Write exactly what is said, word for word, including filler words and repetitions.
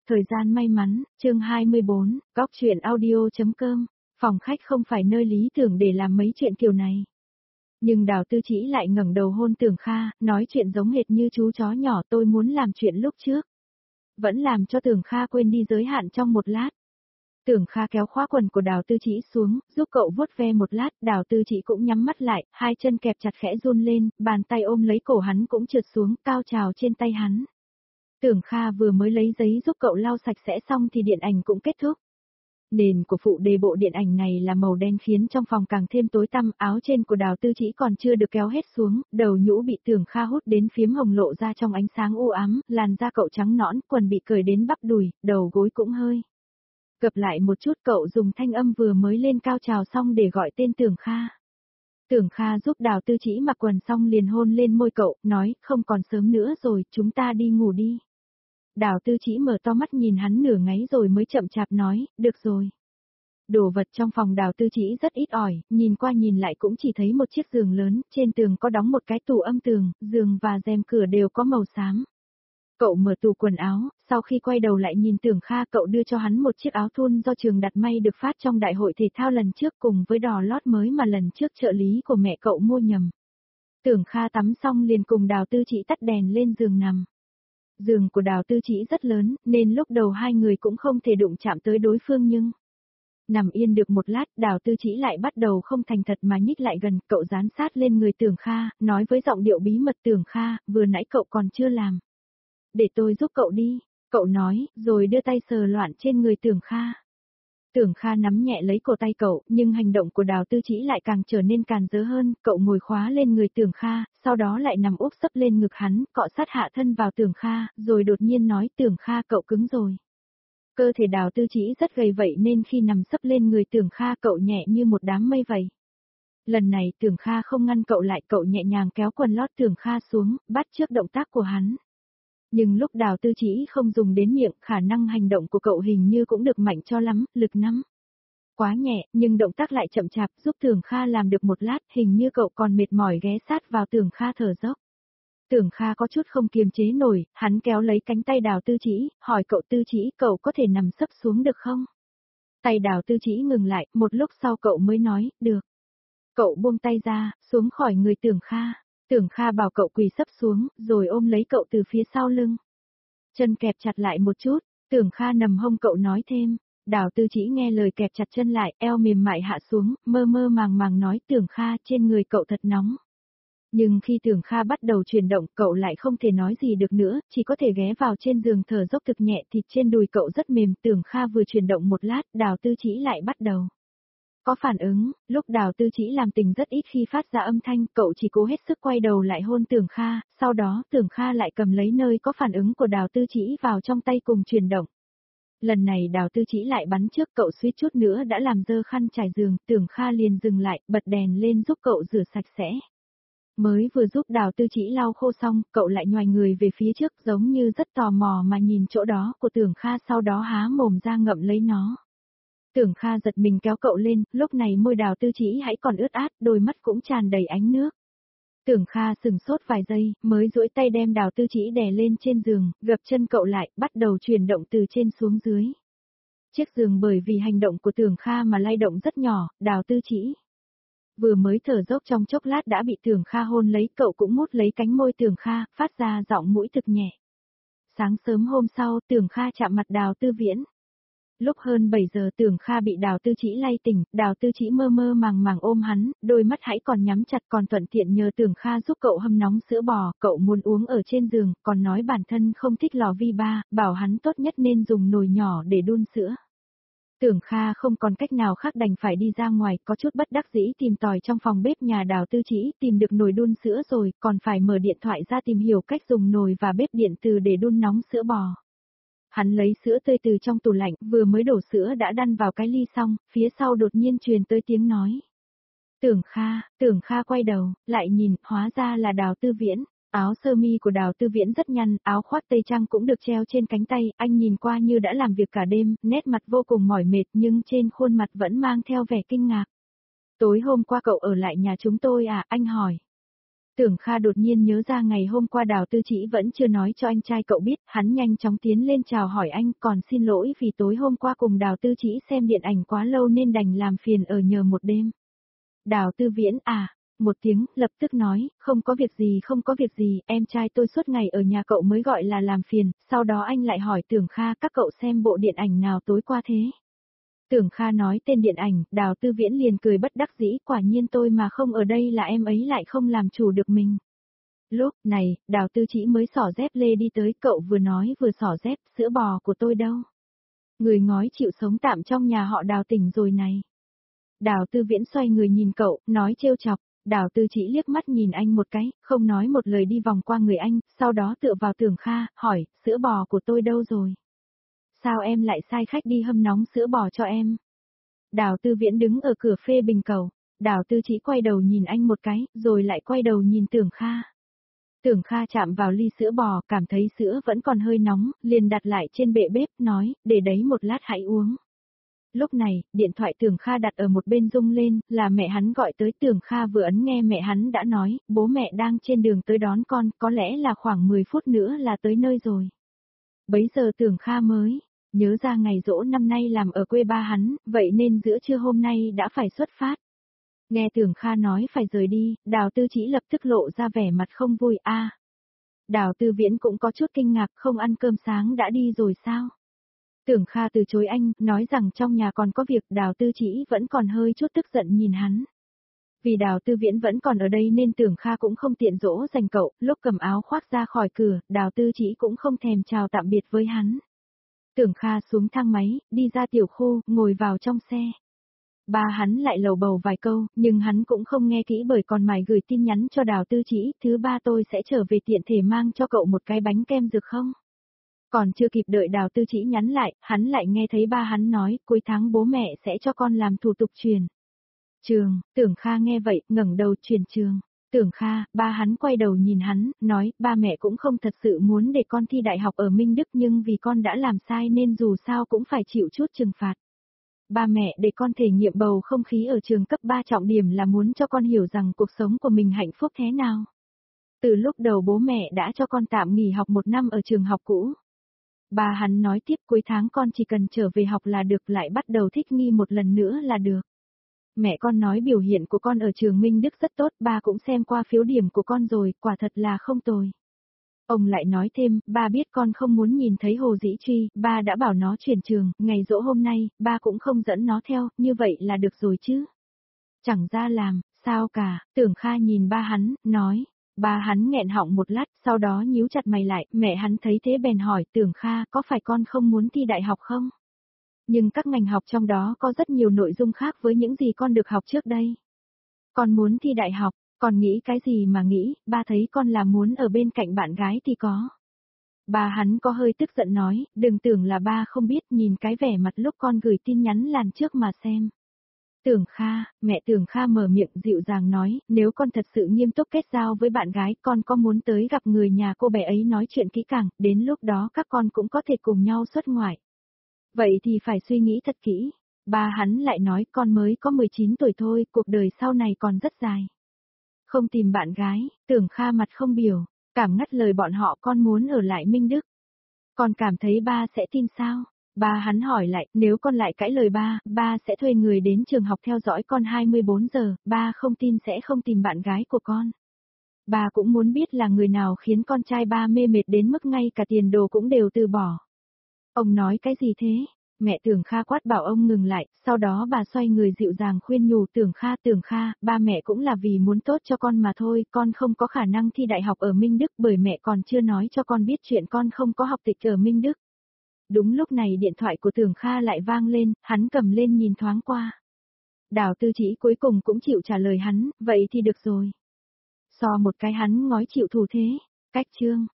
Thời gian may mắn, chương hai mươi bốn, góc chuyện audio.com, phòng khách không phải nơi lý tưởng để làm mấy chuyện kiểu này. Nhưng Đào Tư Chỉ lại ngẩng đầu hôn Tưởng Kha, nói chuyện giống hệt như chú chó nhỏ tôi muốn làm chuyện lúc trước. Vẫn làm cho Tưởng Kha quên đi giới hạn trong một lát. Tưởng Kha kéo khóa quần của Đào Tư Chỉ xuống, giúp cậu vuốt ve một lát, Đào Tư Chỉ cũng nhắm mắt lại, hai chân kẹp chặt khẽ run lên, bàn tay ôm lấy cổ hắn cũng trượt xuống, cao trào trên tay hắn. Tưởng Kha vừa mới lấy giấy giúp cậu lau sạch sẽ xong thì điện ảnh cũng kết thúc. Nền của phụ đề bộ điện ảnh này là màu đen khiến trong phòng càng thêm tối tăm, áo trên của Đào Tư Chỉ còn chưa được kéo hết xuống, đầu nhũ bị Tưởng Kha hút đến phiếm hồng lộ ra trong ánh sáng u ám, làn da cậu trắng nõn, quần bị cởi đến bắp đùi, đầu gối cũng hơi gập lại một chút, cậu dùng thanh âm vừa mới lên cao trào xong để gọi tên Tưởng Kha. Tưởng Kha giúp Đào Tư Chỉ mặc quần xong liền hôn lên môi cậu, nói, không còn sớm nữa rồi, chúng ta đi ngủ đi. Đào Tư Chỉ mở to mắt nhìn hắn nửa ngáy rồi mới chậm chạp nói, được rồi. Đồ vật trong phòng Đào Tư Chỉ rất ít ỏi, nhìn qua nhìn lại cũng chỉ thấy một chiếc giường lớn, trên tường có đóng một cái tủ âm tường, giường và rèm cửa đều có màu xám. Cậu mở tủ quần áo, sau khi quay đầu lại nhìn Tưởng Kha, cậu đưa cho hắn một chiếc áo thun do trường đặt may được phát trong đại hội thể thao lần trước cùng với đò lót mới mà lần trước trợ lý của mẹ cậu mua nhầm. Tưởng Kha tắm xong liền cùng Đào Tư Chỉ tắt đèn lên giường nằm. Giường của Đào Tư Chỉ rất lớn, nên lúc đầu hai người cũng không thể đụng chạm tới đối phương nhưng... Nằm yên được một lát, Đào Tư Chỉ lại bắt đầu không thành thật mà nhích lại gần, cậu dán sát lên người Tưởng Kha, nói với giọng điệu bí mật, Tưởng Kha, vừa nãy cậu còn chưa làm. Để tôi giúp cậu đi, cậu nói, rồi đưa tay sờ loạn trên người Tưởng Kha. Tưởng Kha nắm nhẹ lấy cổ tay cậu, nhưng hành động của Đào Tư Chỉ lại càng trở nên càn rỡ hơn, cậu ngồi khóa lên người Tưởng Kha, sau đó lại nằm úp sấp lên ngực hắn, cọ sát hạ thân vào Tưởng Kha, rồi đột nhiên nói, Tưởng Kha cậu cứng rồi. Cơ thể Đào Tư Chỉ rất gầy vậy nên khi nằm sấp lên người Tưởng Kha cậu nhẹ như một đám mây vậy. Lần này Tưởng Kha không ngăn cậu lại, cậu nhẹ nhàng kéo quần lót Tưởng Kha xuống, bắt chước động tác của hắn. Nhưng lúc Đào Tư Chỉ không dùng đến miệng, khả năng hành động của cậu hình như cũng được mạnh cho lắm, lực nắm. Quá nhẹ, nhưng động tác lại chậm chạp, giúp Tưởng Kha làm được một lát, hình như cậu còn mệt mỏi ghé sát vào Tưởng Kha thở dốc. Tưởng Kha có chút không kiềm chế nổi, hắn kéo lấy cánh tay Đào Tư Chỉ, hỏi cậu Tư Chỉ, cậu có thể nằm sấp xuống được không? Tay Đào Tư Chỉ ngừng lại, một lúc sau cậu mới nói, được. Cậu buông tay ra, xuống khỏi người Tưởng Kha. Tưởng Kha bảo cậu quỳ sấp xuống, rồi ôm lấy cậu từ phía sau lưng. Chân kẹp chặt lại một chút, Tưởng Kha nằm hông cậu nói thêm. Đào Tư Chỉ nghe lời kẹp chặt chân lại, eo mềm mại hạ xuống, mơ mơ màng màng nói, Tưởng Kha, trên người cậu thật nóng. Nhưng khi Tưởng Kha bắt đầu chuyển động, cậu lại không thể nói gì được nữa, chỉ có thể ghé vào trên giường thở dốc thực nhẹ, thịt trên đùi cậu rất mềm. Tưởng Kha vừa chuyển động một lát, Đào Tư Chỉ lại bắt đầu có phản ứng. Lúc Đào Tư Chỉ làm tình rất ít khi phát ra âm thanh, cậu chỉ cố hết sức quay đầu lại hôn Tưởng Kha, sau đó Tưởng Kha lại cầm lấy nơi có phản ứng của Đào Tư Chỉ vào trong tay cùng chuyển động. Lần này Đào Tư Chỉ lại bắn trước, cậu suýt chút nữa đã làm dơ khăn trải giường, Tưởng Kha liền dừng lại, bật đèn lên giúp cậu rửa sạch sẽ. Mới vừa giúp Đào Tư Chỉ lau khô xong, cậu lại nhoài người về phía trước giống như rất tò mò mà nhìn chỗ đó của Tưởng Kha, sau đó há mồm ra ngậm lấy nó. Tưởng Kha giật mình kéo cậu lên, lúc này môi Đào Tư Chỉ hãy còn ướt át, đôi mắt cũng tràn đầy ánh nước. Tưởng Kha sừng sốt vài giây, mới duỗi tay đem Đào Tư Chỉ đè lên trên giường, gập chân cậu lại, bắt đầu chuyển động từ trên xuống dưới. Chiếc giường bởi vì hành động của Tưởng Kha mà lay động rất nhỏ, Đào Tư Chỉ vừa mới thở dốc trong chốc lát đã bị Tưởng Kha hôn lấy, cậu cũng mút lấy cánh môi Tưởng Kha, phát ra giọng mũi thực nhẹ. Sáng sớm hôm sau, Tưởng Kha chạm mặt Đào Tư Viễn. Lúc hơn bảy giờ Tưởng Kha bị Đào Tư Chỉ lay tỉnh, Đào Tư Chỉ mơ mơ màng màng ôm hắn, đôi mắt hãy còn nhắm chặt, còn thuận tiện nhờ Tưởng Kha giúp cậu hâm nóng sữa bò, cậu muốn uống ở trên giường, còn nói bản thân không thích lò vi ba, bảo hắn tốt nhất nên dùng nồi nhỏ để đun sữa. Tưởng Kha không còn cách nào khác đành phải đi ra ngoài, có chút bất đắc dĩ tìm tòi trong phòng bếp nhà Đào Tư Chỉ, tìm được nồi đun sữa rồi, còn phải mở điện thoại ra tìm hiểu cách dùng nồi và bếp điện từ để đun nóng sữa bò. Hắn lấy sữa tươi từ trong tủ lạnh, vừa mới đổ sữa đã đăn vào cái ly xong, phía sau đột nhiên truyền tới tiếng nói. Tưởng Kha, Tưởng Kha quay đầu, lại nhìn, hóa ra là Đào Tư Viễn. Áo sơ mi của Đào Tư Viễn rất nhăn, áo khoác tây trang cũng được treo trên cánh tay, anh nhìn qua như đã làm việc cả đêm, nét mặt vô cùng mỏi mệt nhưng trên khuôn mặt vẫn mang theo vẻ kinh ngạc. Tối hôm qua cậu ở lại nhà chúng tôi à, anh hỏi. Tưởng Kha đột nhiên nhớ ra ngày hôm qua Đào Tư Chỉ vẫn chưa nói cho anh trai cậu biết, hắn nhanh chóng tiến lên chào hỏi anh, còn xin lỗi vì tối hôm qua cùng Đào Tư Chỉ xem điện ảnh quá lâu nên đành làm phiền ở nhờ một đêm. Đào Tư Viễn à, một tiếng, lập tức nói, không có việc gì không có việc gì, em trai tôi suốt ngày ở nhà cậu mới gọi là làm phiền, sau đó anh lại hỏi Tưởng Kha các cậu xem bộ điện ảnh nào tối qua thế. Tưởng Kha nói tên điện ảnh, Đào Tư Viễn liền cười bất đắc dĩ, quả nhiên tôi mà không ở đây là em ấy lại không làm chủ được mình. Lúc này, Đào Tư Chỉ mới xỏ dép lê đi tới, cậu vừa nói vừa xỏ dép, sữa bò của tôi đâu? Người ngói chịu sống tạm trong nhà họ Đào tỉnh rồi này. Đào Tư Viễn xoay người nhìn cậu, nói trêu chọc. Đào Tư Chỉ liếc mắt nhìn anh một cái, không nói một lời đi vòng qua người anh, sau đó tựa vào Tưởng Kha, hỏi, sữa bò của tôi đâu rồi? Sao em lại sai khách đi hâm nóng sữa bò cho em? Đào Tư Viễn đứng ở cửa phê bình cầu. Đào Tư Chỉ quay đầu nhìn anh một cái, rồi lại quay đầu nhìn Tưởng Kha. Tưởng Kha chạm vào ly sữa bò, cảm thấy sữa vẫn còn hơi nóng, liền đặt lại trên bệ bếp, nói, để đấy một lát hãy uống. Lúc này, điện thoại Tưởng Kha đặt ở một bên rung lên, là mẹ hắn gọi tới. Tưởng Kha vừa ấn nghe mẹ hắn đã nói, bố mẹ đang trên đường tới đón con, có lẽ là khoảng mười phút nữa là tới nơi rồi. Bấy giờ Tưởng Kha mới nhớ ra ngày giỗ năm nay làm ở quê ba hắn, vậy nên giữa trưa hôm nay đã phải xuất phát. Nghe Tưởng Kha nói phải rời đi, Đào Tư Chỉ lập tức lộ ra vẻ mặt không vui. A, à, Đào Tư Viễn cũng có chút kinh ngạc, không ăn cơm sáng đã đi rồi sao? Tưởng Kha từ chối anh, nói rằng trong nhà còn có việc. Đào Tư Chỉ vẫn còn hơi chút tức giận nhìn hắn. Vì Đào Tư Viễn vẫn còn ở đây nên Tưởng Kha cũng không tiện dỗ dành cậu, lúc cầm áo khoác ra khỏi cửa, Đào Tư Chỉ cũng không thèm chào tạm biệt với hắn. Tưởng Kha xuống thang máy, đi ra tiểu khu, ngồi vào trong xe. Ba hắn lại lầu bầu vài câu, nhưng hắn cũng không nghe kỹ bởi còn mải gửi tin nhắn cho Đào Tư Chỉ, thứ ba tôi sẽ trở về tiện thể mang cho cậu một cái bánh kem được không? Còn chưa kịp đợi Đào Tư Chỉ nhắn lại, hắn lại nghe thấy ba hắn nói, cuối tháng bố mẹ sẽ cho con làm thủ tục truyền trường. Tưởng Kha nghe vậy, ngẩng đầu. Truyền trường. Tưởng Kha, ba hắn quay đầu nhìn hắn, nói, ba mẹ cũng không thật sự muốn để con thi đại học ở Minh Đức nhưng vì con đã làm sai nên dù sao cũng phải chịu chút trừng phạt. Ba mẹ để con thể nghiệm bầu không khí ở trường cấp ba, trọng điểm là muốn cho con hiểu rằng cuộc sống của mình hạnh phúc thế nào. Từ lúc đầu bố mẹ đã cho con tạm nghỉ học một năm ở trường học cũ. Ba hắn nói tiếp, cuối tháng con chỉ cần trở về học là được, lại bắt đầu thích nghi một lần nữa là được. Mẹ con nói biểu hiện của con ở trường Minh Đức rất tốt, ba cũng xem qua phiếu điểm của con rồi, quả thật là không tồi. Ông lại nói thêm, ba biết con không muốn nhìn thấy Hồ Dĩ Truy, ba đã bảo nó chuyển trường, ngày giỗ hôm nay, ba cũng không dẫn nó theo, như vậy là được rồi chứ. Chẳng ra làm, sao cả. Tưởng Kha nhìn ba hắn, nói. Ba hắn nghẹn họng một lát, sau đó nhíu chặt mày lại, mẹ hắn thấy thế bèn hỏi, Tưởng Kha, có phải con không muốn thi đại học không? Nhưng các ngành học trong đó có rất nhiều nội dung khác với những gì con được học trước đây. Con muốn thi đại học, con nghĩ cái gì mà nghĩ, ba thấy con là muốn ở bên cạnh bạn gái thì có. Ba hắn có hơi tức giận nói, đừng tưởng là ba không biết, nhìn cái vẻ mặt lúc con gửi tin nhắn làn trước mà xem. Tưởng Kha, mẹ Tưởng Kha mở miệng dịu dàng nói, nếu con thật sự nghiêm túc kết giao với bạn gái, con có muốn tới gặp người nhà cô bé ấy nói chuyện kỹ càng, đến lúc đó các con cũng có thể cùng nhau xuất ngoại. Vậy thì phải suy nghĩ thật kỹ. Ba hắn lại nói, con mới có mười chín tuổi thôi, cuộc đời sau này còn rất dài. Không tìm bạn gái, Tưởng Kha mặt không biểu, cảm ngắt lời bọn họ, con muốn ở lại Minh Đức. Con cảm thấy ba sẽ tin sao? Ba hắn hỏi lại, nếu con lại cãi lời ba, ba sẽ thuê người đến trường học theo dõi con hai mươi bốn giờ, ba không tin sẽ không tìm bạn gái của con. Ba cũng muốn biết là người nào khiến con trai ba mê mệt đến mức ngay cả tiền đồ cũng đều từ bỏ. Ông nói cái gì thế? Mẹ Tưởng Kha quát bảo ông ngừng lại, sau đó bà xoay người dịu dàng khuyên nhủ Tưởng Kha, Tưởng Kha, ba mẹ cũng là vì muốn tốt cho con mà thôi, con không có khả năng thi đại học ở Minh Đức bởi mẹ còn chưa nói cho con biết chuyện con không có học tịch ở Minh Đức. Đúng lúc này điện thoại của Tưởng Kha lại vang lên, hắn cầm lên nhìn thoáng qua. Đào Tư Chỉ cuối cùng cũng chịu trả lời hắn, vậy thì được rồi. So một cái hắn ngói chịu thù thế, cách chương.